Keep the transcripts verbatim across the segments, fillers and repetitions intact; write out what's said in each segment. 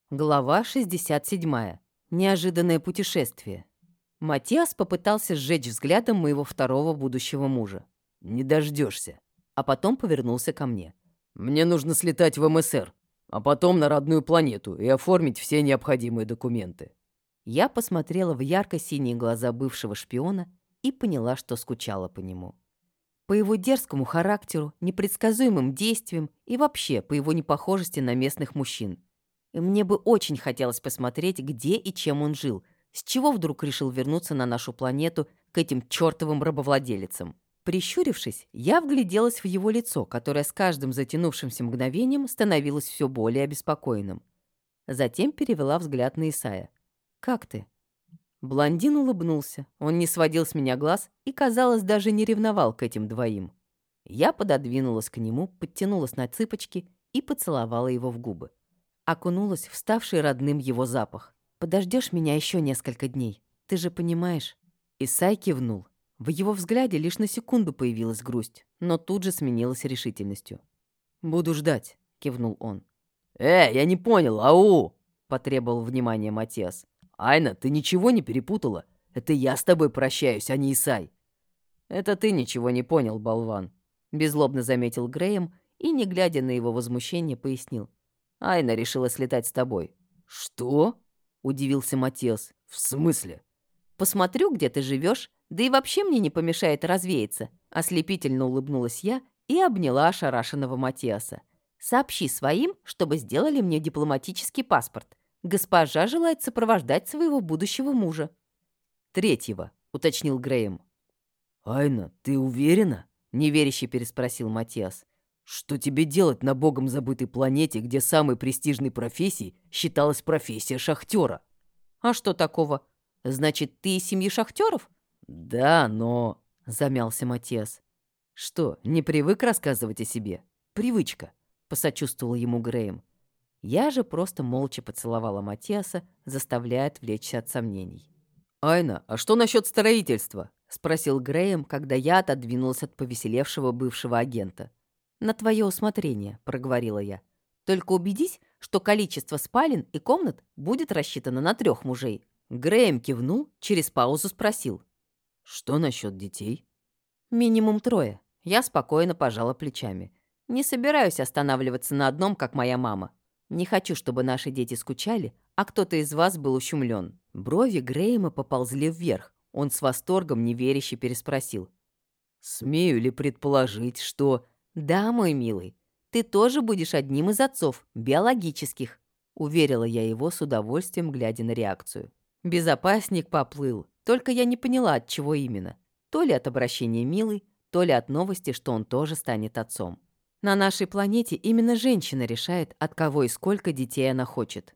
Глава шестьдесят седьмая. Неожиданное путешествие. Матиас попытался сжечь взглядом моего второго будущего мужа. «Не дождешься». А потом повернулся ко мне. «Мне нужно слетать в эм эс эр, а потом на родную планету и оформить все необходимые документы». Я посмотрела в ярко-синие глаза бывшего шпиона и поняла, что скучала по нему. По его дерзкому характеру, непредсказуемым действиям и вообще по его непохожести на местных мужчин. И мне бы очень хотелось посмотреть, где и чем он жил, с чего вдруг решил вернуться на нашу планету к этим чертовым рабовладелицам. Прищурившись, я вгляделась в его лицо, которое с каждым затянувшимся мгновением становилось все более обеспокоенным. Затем перевела взгляд на Исая. «Как ты?» Блондин улыбнулся. Он не сводил с меня глаз и, казалось, даже не ревновал к этим двоим. Я пододвинулась к нему, подтянулась на цыпочки и поцеловала его в губы. Окунулась в ставший родным его запах. «Подождешь меня еще несколько дней? Ты же понимаешь?» Исай кивнул. В его взгляде лишь на секунду появилась грусть, но тут же сменилась решительностью. «Буду ждать», — кивнул он. «Э, я не понял, ау!» — потребовал внимания Матиас. «Айна, ты ничего не перепутала? Это я с тобой прощаюсь, а не Исай». «Это ты ничего не понял, болван», — беззлобно заметил Грэем и, не глядя на его возмущение, пояснил. «Айна решила слетать с тобой». «Что?» — удивился Матиас. «В смысле?» «Посмотрю, где ты живешь, да и вообще мне не помешает развеяться», — ослепительно улыбнулась я и обняла ошарашенного Матиаса. «Сообщи своим, чтобы сделали мне дипломатический паспорт. Госпожа желает сопровождать своего будущего мужа». «Третьего», — уточнил Грэем. «Айна, ты уверена?» — неверяще переспросил Матиас. «Что тебе делать на богом забытой планете, где самой престижной профессией считалась профессия шахтера?» «А что такого? Значит, ты из семьи шахтеров?» «Да, но...» — замялся Матиас. «Что, не привык рассказывать о себе? Привычка», — посочувствовал ему Грэем. Я же просто молча поцеловала Матиаса, заставляя отвлечься от сомнений. «Айна, а что насчет строительства?» — спросил Грэем, когда я отодвинулась от повеселевшего бывшего агента. «На твое усмотрение», — проговорила я. «Только убедись, что количество спален и комнат будет рассчитано на трех мужей». Грэем кивнул, через паузу спросил. «Что насчет детей?» «Минимум трое». Я спокойно пожала плечами. «Не собираюсь останавливаться на одном, как моя мама. Не хочу, чтобы наши дети скучали, а кто-то из вас был ущемлен». Брови Грэема поползли вверх. Он с восторгом неверяще переспросил. «Смею ли предположить, что...» «Да, мой милый, ты тоже будешь одним из отцов, биологических», уверила я его с удовольствием, глядя на реакцию. Безопасник поплыл, только я не поняла, от чего именно. То ли от обращения милый, то ли от новости, что он тоже станет отцом. На нашей планете именно женщина решает, от кого и сколько детей она хочет.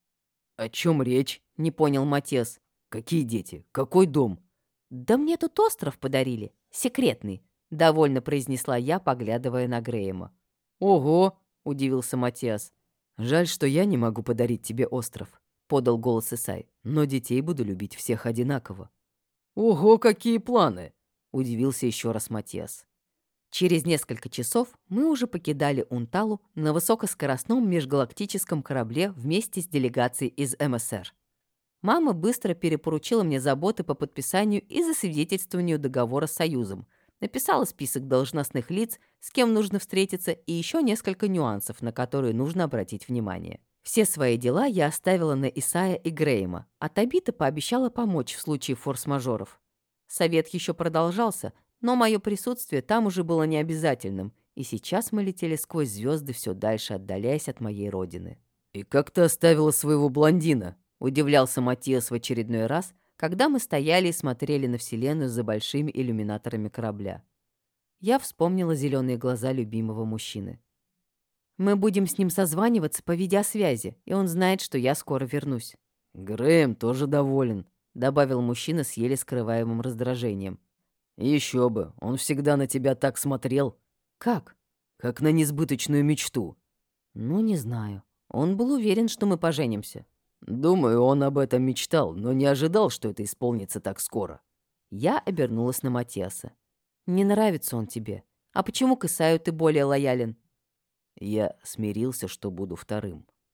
«О чем речь?» — не понял Матиас. «Какие дети? Какой дом?» «Да мне тут остров подарили, секретный», — довольно произнесла я, поглядывая на Грэема. «Ого!» — удивился Матиас. «Жаль, что я не могу подарить тебе остров», — подал голос Исай. «Но детей буду любить всех одинаково». «Ого, какие планы!» — удивился еще раз Матиас. Через несколько часов мы уже покидали Унталу на высокоскоростном межгалактическом корабле вместе с делегацией из эм эс эр. Мама быстро перепоручила мне заботы по подписанию и засвидетельствованию договора с Союзом, написала список должностных лиц, с кем нужно встретиться, и еще несколько нюансов, на которые нужно обратить внимание. Все свои дела я оставила на Исая и Грэема, а Табита пообещала помочь в случае форс-мажоров. Совет еще продолжался, но мое присутствие там уже было необязательным, и сейчас мы летели сквозь звезды, все дальше отдаляясь от моей родины. «И как ты оставила своего блондина?» — удивлялся Матиас в очередной раз, когда мы стояли и смотрели на Вселенную за большими иллюминаторами корабля. Я вспомнила зеленые глаза любимого мужчины. «Мы будем с ним созваниваться по видеосвязи, и он знает, что я скоро вернусь». «Грэем тоже доволен», — добавил мужчина с еле скрываемым раздражением. «Еще бы, он всегда на тебя так смотрел». «Как?» «Как на несбыточную мечту». «Ну, не знаю. Он был уверен, что мы поженимся». «Думаю, он об этом мечтал, но не ожидал, что это исполнится так скоро». Я обернулась на Матиаса. «Не нравится он тебе. А почему к Исаю ты более лоялен?» Я смирился, что буду вторым.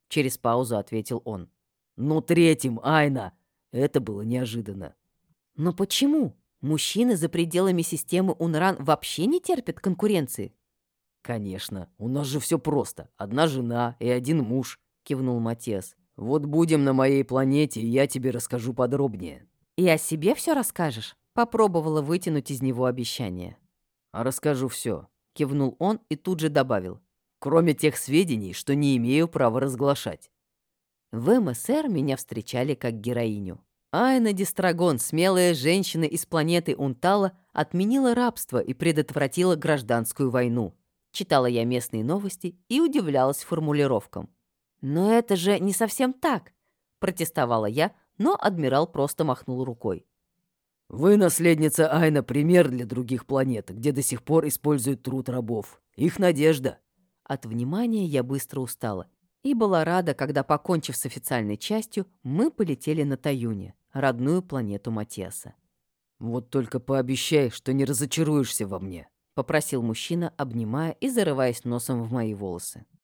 Через паузу ответил он. «Но третьим, Айна!» Это было неожиданно. Но почему? Мужчины за пределами системы Унран вообще не терпят конкуренции? «Конечно, у нас же все просто. Одна жена и один муж», — Кивнул Матиас. «Вот будем на моей планете, и я тебе расскажу подробнее». И о себе все расскажешь? Попробовала вытянуть из него обещание. «А расскажу все», — кивнул он и тут же добавил. «кроме тех сведений, что не имею права разглашать». В эм эс эр меня встречали как героиню. Айна Дистрагон, смелая женщина из планеты Унтала, отменила рабство и предотвратила гражданскую войну. Читала я местные новости и удивлялась формулировкам. «Но это же не совсем так», — протестовала я, но адмирал просто махнул рукой. «Вы, наследница Айна, пример для других планет, где до сих пор используют труд рабов. Их надежда». От внимания я быстро устала и была рада, когда, покончив с официальной частью, мы полетели на Таюне, родную планету Матиаса. «Вот только пообещай, что не разочаруешься во мне», — попросил мужчина, обнимая и зарываясь носом в мои волосы.